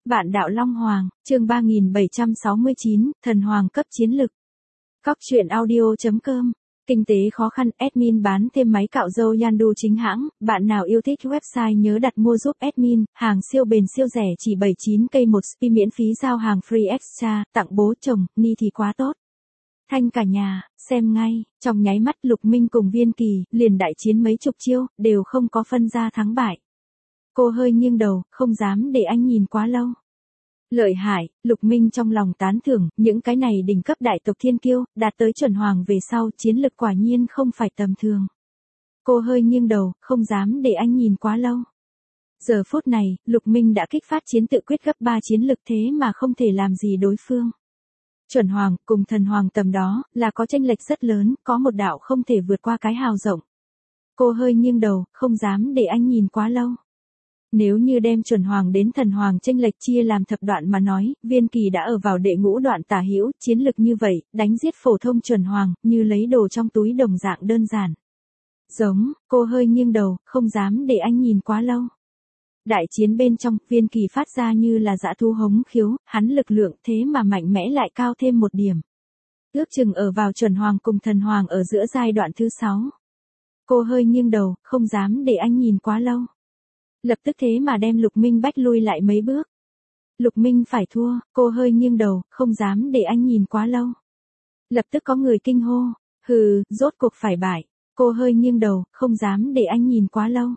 Vạn đạo Long Hoàng, chương 3769, thần hoàng cấp chiến lực. Cóc truyện audio.com. Kinh tế khó khăn, admin bán thêm máy cạo râu Yandu chính hãng, bạn nào yêu thích website nhớ đặt mua giúp admin, hàng siêu bền siêu rẻ chỉ 79k một spi miễn phí giao hàng free extra, tặng bố chồng, ni thì quá tốt. Thanh cả nhà, xem ngay, trong nháy mắt Lục Minh cùng Viên Kỳ, liền đại chiến mấy chục chiêu, đều không có phân ra thắng bại. Cô hơi nghiêng đầu, không dám để anh nhìn quá lâu. Lợi hại, Lục Minh trong lòng tán thưởng, những cái này đỉnh cấp đại tộc thiên kiêu, đạt tới chuẩn hoàng về sau, chiến lực quả nhiên không phải tầm thường. Cô hơi nghiêng đầu, không dám để anh nhìn quá lâu. Giờ phút này, Lục Minh đã kích phát chiến tự quyết gấp 3 chiến lực thế mà không thể làm gì đối phương. Chuẩn hoàng, cùng thần hoàng tầm đó, là có chênh lệch rất lớn, có một đạo không thể vượt qua cái hào rộng. Cô hơi nghiêng đầu, không dám để anh nhìn quá lâu. Nếu như đem chuẩn hoàng đến thần hoàng chênh lệch chia làm thập đoạn mà nói, Viên Kỳ đã ở vào đệ ngũ đoạn tả hữu, chiến lực như vậy, đánh giết phổ thông chuẩn hoàng, như lấy đồ trong túi đồng dạng đơn giản. Giống, cô hơi nghiêng đầu, không dám để anh nhìn quá lâu. Đại chiến bên trong, Viên Kỳ phát ra như là dã thú hống khiếu, hắn lực lượng thế mà mạnh mẽ lại cao thêm một điểm. Ước chừng ở vào chuẩn hoàng cùng thần hoàng ở giữa giai đoạn thứ 6. Cô hơi nghiêng đầu, không dám để anh nhìn quá lâu. Lập tức thế mà đem Lục Minh bách lui lại mấy bước. Lục Minh phải thua, cô hơi nghiêng đầu, không dám để anh nhìn quá lâu. Lập tức có người kinh hô, hừ, rốt cuộc phải bại. Cô hơi nghiêng đầu, không dám để anh nhìn quá lâu.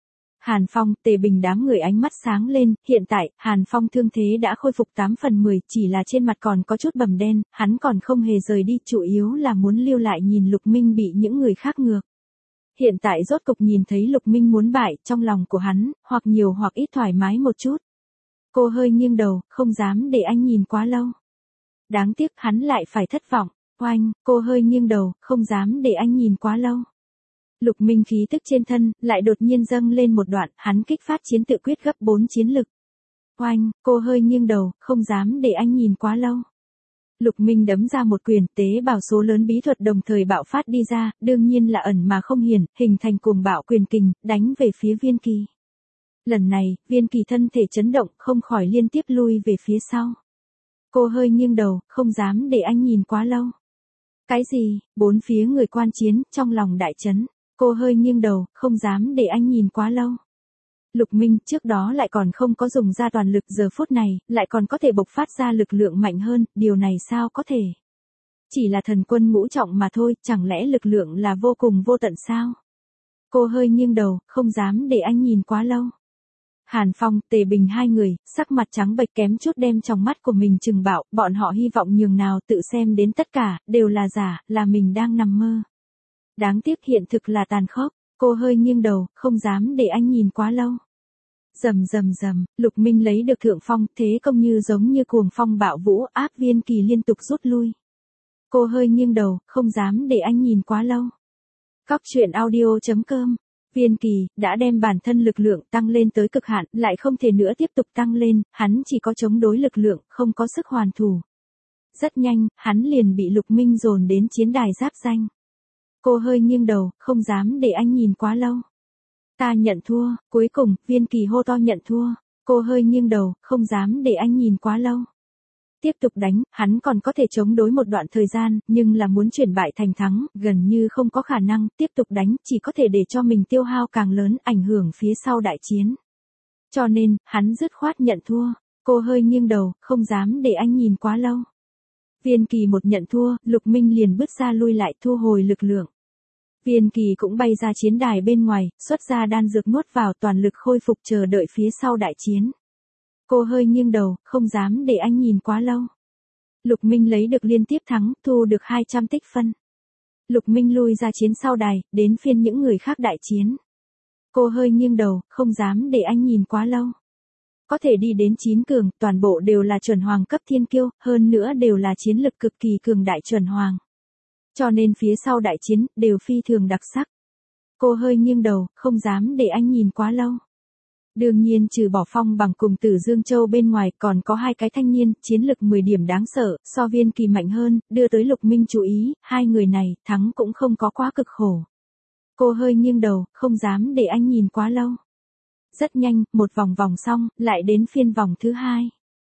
Hàn Phong, Tề Bình đám người ánh mắt sáng lên, hiện tại, Hàn Phong thương thế đã khôi phục 8 phần 10, chỉ là trên mặt còn có chút bầm đen, hắn còn không hề rời đi, chủ yếu là muốn lưu lại nhìn Lục Minh bị những người khác ngược. Hiện tại rốt cục nhìn thấy Lục Minh muốn bại, trong lòng của hắn, hoặc nhiều hoặc ít thoải mái một chút. Cô hơi nghiêng đầu, không dám để anh nhìn quá lâu. Đáng tiếc hắn lại phải thất vọng. Oanh, cô hơi nghiêng đầu, không dám để anh nhìn quá lâu. Lục Minh khí tức trên thân, lại đột nhiên dâng lên một đoạn, hắn kích phát chiến tự quyết gấp 4 chiến lực. Oanh, cô hơi nghiêng đầu, không dám để anh nhìn quá lâu. Lục Minh đấm ra một quyền, tế bào số lớn bí thuật đồng thời bạo phát đi ra, đương nhiên là ẩn mà không hiển, hình thành cuồng bạo quyền kình, đánh về phía Viên Kỳ. Lần này, Viên Kỳ thân thể chấn động, không khỏi liên tiếp lui về phía sau. Cô hơi nghiêng đầu, không dám để anh nhìn quá lâu. Cái gì? Bốn phía người quan chiến, trong lòng đại chấn. Cô hơi nghiêng đầu, không dám để anh nhìn quá lâu. Lục Minh trước đó lại còn không có dùng ra toàn lực, giờ phút này, lại còn có thể bộc phát ra lực lượng mạnh hơn, điều này sao có thể? Chỉ là thần quân ngũ trọng mà thôi, chẳng lẽ lực lượng là vô cùng vô tận sao? Cô hơi nghiêng đầu, không dám để anh nhìn quá lâu. Hàn Phong, Tề Bình hai người, sắc mặt trắng bệch kém chút đem trong mắt của mình trừng bạo, bọn họ hy vọng nhường nào tự xem đến tất cả, đều là giả, là mình đang nằm mơ. Đáng tiếc hiện thực là tàn khốc, cô hơi nghiêng đầu, không dám để anh nhìn quá lâu. Rầm rầm rầm, Lục Minh lấy được thượng phong, thế công như giống như cuồng phong bạo vũ, áp Viên Kỳ liên tục rút lui. Cô hơi nghiêng đầu, không dám để anh nhìn quá lâu. Cóc truyện audio.com. Viên Kỳ đã đem bản thân lực lượng tăng lên tới cực hạn, lại không thể nữa tiếp tục tăng lên, hắn chỉ có chống đối lực lượng, không có sức hoàn thủ. Rất nhanh, hắn liền bị Lục Minh dồn đến chiến đài giáp danh. Cô hơi nghiêng đầu, không dám để anh nhìn quá lâu. Ta nhận thua, cuối cùng, Viên Kỳ hô to nhận thua. Cô hơi nghiêng đầu, không dám để anh nhìn quá lâu. Tiếp tục đánh, hắn còn có thể chống đối một đoạn thời gian, nhưng là muốn chuyển bại thành thắng, gần như không có khả năng, tiếp tục đánh, chỉ có thể để cho mình tiêu hao càng lớn, ảnh hưởng phía sau đại chiến. Cho nên, hắn dứt khoát nhận thua. Cô hơi nghiêng đầu, không dám để anh nhìn quá lâu. Viên Kỳ một nhận thua, Lục Minh liền bước ra lui lại, thu hồi lực lượng. Viên Kỳ cũng bay ra chiến đài bên ngoài, xuất ra đan dược nuốt vào, toàn lực khôi phục chờ đợi phía sau đại chiến. Cô hơi nghiêng đầu, không dám để anh nhìn quá lâu. Lục Minh lấy được liên tiếp thắng, thu được 200 tích phân. Lục Minh lui ra chiến sau đài, đến phiên những người khác đại chiến. Cô hơi nghiêng đầu, không dám để anh nhìn quá lâu. Có thể đi đến 9 cường, toàn bộ đều là chuẩn hoàng cấp thiên kiêu, hơn nữa đều là chiến lực cực kỳ cường đại chuẩn hoàng. Cho nên phía sau đại chiến, đều phi thường đặc sắc. Cô hơi nghiêng đầu, không dám để anh nhìn quá lâu. Đương nhiên trừ bỏ Phong Bằng cùng Tử Dương Châu bên ngoài, còn có hai cái thanh niên, chiến lực 10 điểm đáng sợ, so Viên Kỳ mạnh hơn, đưa tới Lục Minh chú ý, hai người này, thắng cũng không có quá cực khổ. Cô hơi nghiêng đầu, không dám để anh nhìn quá lâu. Rất nhanh, một vòng vòng xong, lại đến phiên vòng thứ hai.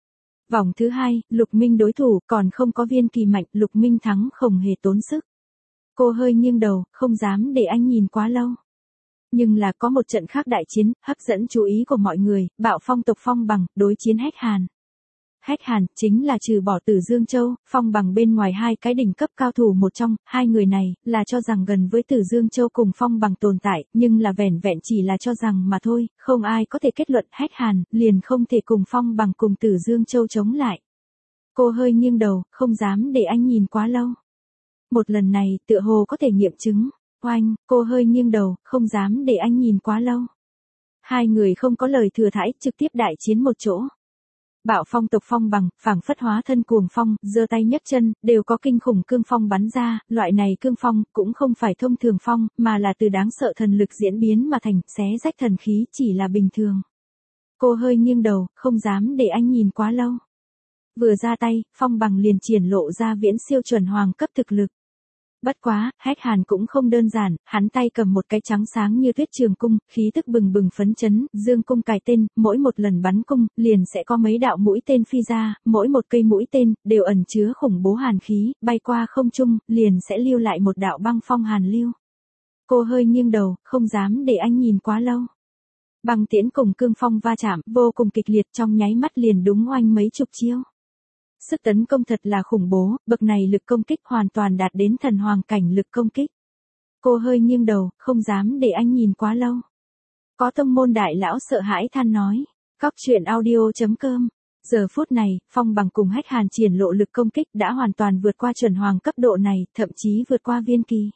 Vòng thứ hai, Lục Minh đối thủ, còn không có Viên Kỳ mạnh, Lục Minh thắng không hề tốn sức. Cô hơi nghiêng đầu, không dám để anh nhìn quá lâu. Nhưng là có một trận khác đại chiến, hấp dẫn chú ý của mọi người, Bạo Phong tộc Phong Bằng, đối chiến Hách Hàn. Hách Hàn, chính là trừ bỏ Tử Dương Châu, Phong Bằng bên ngoài hai cái đỉnh cấp cao thủ một trong, hai người này, là cho rằng gần với Tử Dương Châu cùng Phong Bằng tồn tại, nhưng là vẻn vẹn chỉ là cho rằng mà thôi, không ai có thể kết luận Hách Hàn, liền không thể cùng Phong Bằng cùng Tử Dương Châu chống lại. Cô hơi nghiêng đầu, không dám để anh nhìn quá lâu. Một lần này, tựa hồ có thể nghiệm chứng. Oanh, cô hơi nghiêng đầu, không dám để anh nhìn quá lâu. Hai người không có lời thừa thãi, trực tiếp đại chiến một chỗ. Bạo Phong tộc Phong Bằng, phảng phất hóa thân cuồng phong, giơ tay nhấc chân, đều có kinh khủng cương phong bắn ra, loại này cương phong, cũng không phải thông thường phong, mà là từ đáng sợ thần lực diễn biến mà thành, xé rách thần khí, chỉ là bình thường. Cô hơi nghiêng đầu, không dám để anh nhìn quá lâu. Vừa ra tay, Phong Bằng liền triển lộ ra viễn siêu chuẩn hoàng cấp thực lực. Bất quá, Hách Hàn cũng không đơn giản, hắn tay cầm một cái trắng sáng như tuyết trường cung, khí tức bừng bừng phấn chấn, dương cung cài tên, mỗi một lần bắn cung, liền sẽ có mấy đạo mũi tên phi ra, mỗi một cây mũi tên, đều ẩn chứa khủng bố hàn khí, bay qua không trung, liền sẽ lưu lại một đạo băng phong hàn lưu. Cô hơi nghiêng đầu, không dám để anh nhìn quá lâu. Băng tiễn cùng cương phong va chạm, vô cùng kịch liệt trong nháy mắt liền đúng oanh mấy chục chiêu. Sức tấn công thật là khủng bố, bậc này lực công kích hoàn toàn đạt đến thần hoàng cảnh lực công kích. Cô hơi nghiêng đầu, không dám để anh nhìn quá lâu. Có tông môn đại lão sợ hãi than nói. Cóc truyện audio.com. Giờ phút này, Phong Bằng cùng Hách Hàn triển lộ lực công kích đã hoàn toàn vượt qua chuẩn hoàng cấp độ này, thậm chí vượt qua Viên Kỳ.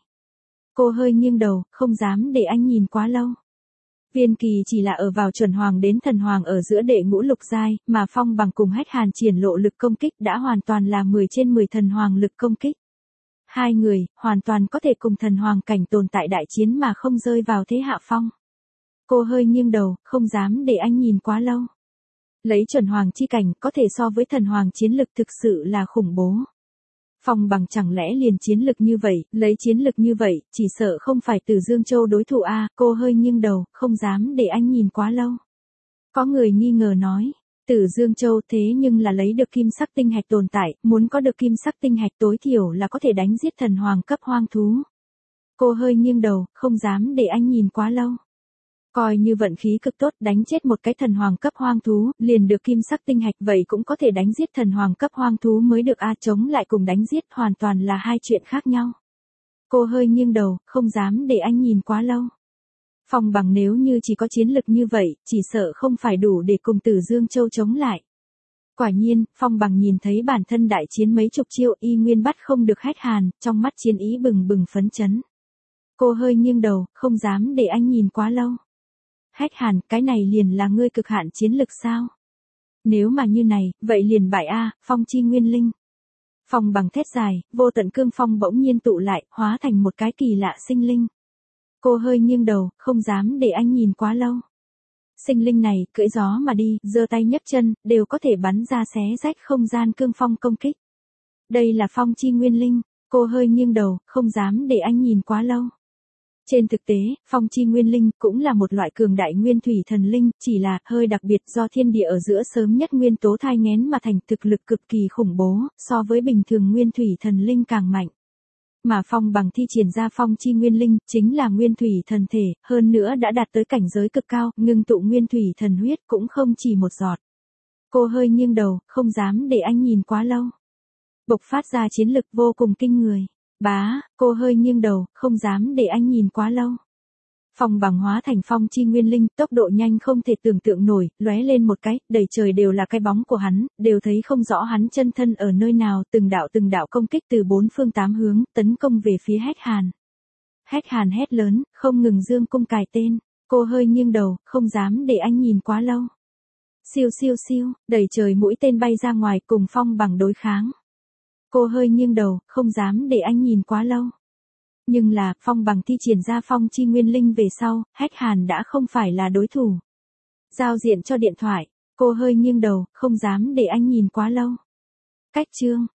Cô hơi nghiêng đầu, không dám để anh nhìn quá lâu. Viên Kỳ chỉ là ở vào chuẩn hoàng đến thần hoàng ở giữa đệ ngũ lục giai, mà Phong Bằng cùng Hách Hàn triển lộ lực công kích đã hoàn toàn là 10 trên 10 thần hoàng lực công kích. Hai người, hoàn toàn có thể cùng thần hoàng cảnh tồn tại đại chiến mà không rơi vào thế hạ phong. Cô hơi nghiêng đầu, không dám để anh nhìn quá lâu. Lấy chuẩn hoàng chi cảnh có thể so với thần hoàng chiến lực thực sự là khủng bố. Phong Bằng chẳng lẽ liền chiến lực như vậy, lấy chiến lực như vậy, chỉ sợ không phải Tử Dương Châu đối thủ a. Cô hơi nghiêng đầu, không dám để anh nhìn quá lâu. Có người nghi ngờ nói, Tử Dương Châu thế nhưng là lấy được kim sắc tinh hạch tồn tại, muốn có được kim sắc tinh hạch tối thiểu là có thể đánh giết thần hoàng cấp hoang thú. Cô hơi nghiêng đầu, không dám để anh nhìn quá lâu. Coi như vận khí cực tốt đánh chết một cái thần hoàng cấp hoang thú, liền được kim sắc tinh hạch vậy cũng có thể đánh giết thần hoàng cấp hoang thú mới được a, chống lại cùng đánh giết hoàn toàn là hai chuyện khác nhau. Cô hơi nghiêng đầu, không dám để anh nhìn quá lâu. Phong Bằng nếu như chỉ có chiến lực như vậy, chỉ sợ không phải đủ để cùng Tử Dương Châu chống lại. Quả nhiên, Phong Bằng nhìn thấy bản thân đại chiến mấy chục chiêu y nguyên bắt không được Hách Hàn, trong mắt chiến ý bừng bừng phấn chấn. Cô hơi nghiêng đầu, không dám để anh nhìn quá lâu. Hách Hàn, cái này liền là ngươi cực hạn chiến lực sao? Nếu mà như này, vậy liền bại a, Phong chi nguyên linh. Phong Bằng thét dài, vô tận cương phong bỗng nhiên tụ lại, hóa thành một cái kỳ lạ sinh linh. Cô hơi nghiêng đầu, không dám để anh nhìn quá lâu. Sinh linh này, cưỡi gió mà đi, giơ tay nhấc chân, đều có thể bắn ra xé rách không gian cương phong công kích. Đây là Phong chi nguyên linh. Cô hơi nghiêng đầu, không dám để anh nhìn quá lâu. Trên thực tế, Phong chi nguyên linh cũng là một loại cường đại nguyên thủy thần linh, chỉ là hơi đặc biệt do thiên địa ở giữa sớm nhất nguyên tố thai nghén mà thành, thực lực cực kỳ khủng bố, so với bình thường nguyên thủy thần linh càng mạnh. Mà Phong Bằng thi triển ra Phong chi nguyên linh, chính là nguyên thủy thần thể, hơn nữa đã đạt tới cảnh giới cực cao, ngưng tụ nguyên thủy thần huyết cũng không chỉ một giọt. Cô hơi nghiêng đầu, không dám để anh nhìn quá lâu. Bộc phát ra chiến lực vô cùng kinh người. Bá, cô hơi nghiêng đầu, không dám để anh nhìn quá lâu. Phong Bằng hóa thành Phong chi nguyên linh, tốc độ nhanh không thể tưởng tượng nổi, lóe lên một cái, đầy trời đều là cái bóng của hắn, đều thấy không rõ hắn chân thân ở nơi nào, từng đạo công kích từ bốn phương tám hướng, tấn công về phía Hách Hàn. Hách Hàn hét lớn, không ngừng dương cung cài tên, cô hơi nghiêng đầu, không dám để anh nhìn quá lâu. Siêu siêu siêu, đầy trời mũi tên bay ra ngoài cùng Phong Bằng đối kháng. Cô hơi nghiêng đầu, không dám để anh nhìn quá lâu. Nhưng là, Phong Bằng thi triển ra Phong chi nguyên linh về sau, Hách Hàn đã không phải là đối thủ. Giao diện cho điện thoại, cô hơi nghiêng đầu, không dám để anh nhìn quá lâu. Cách chương.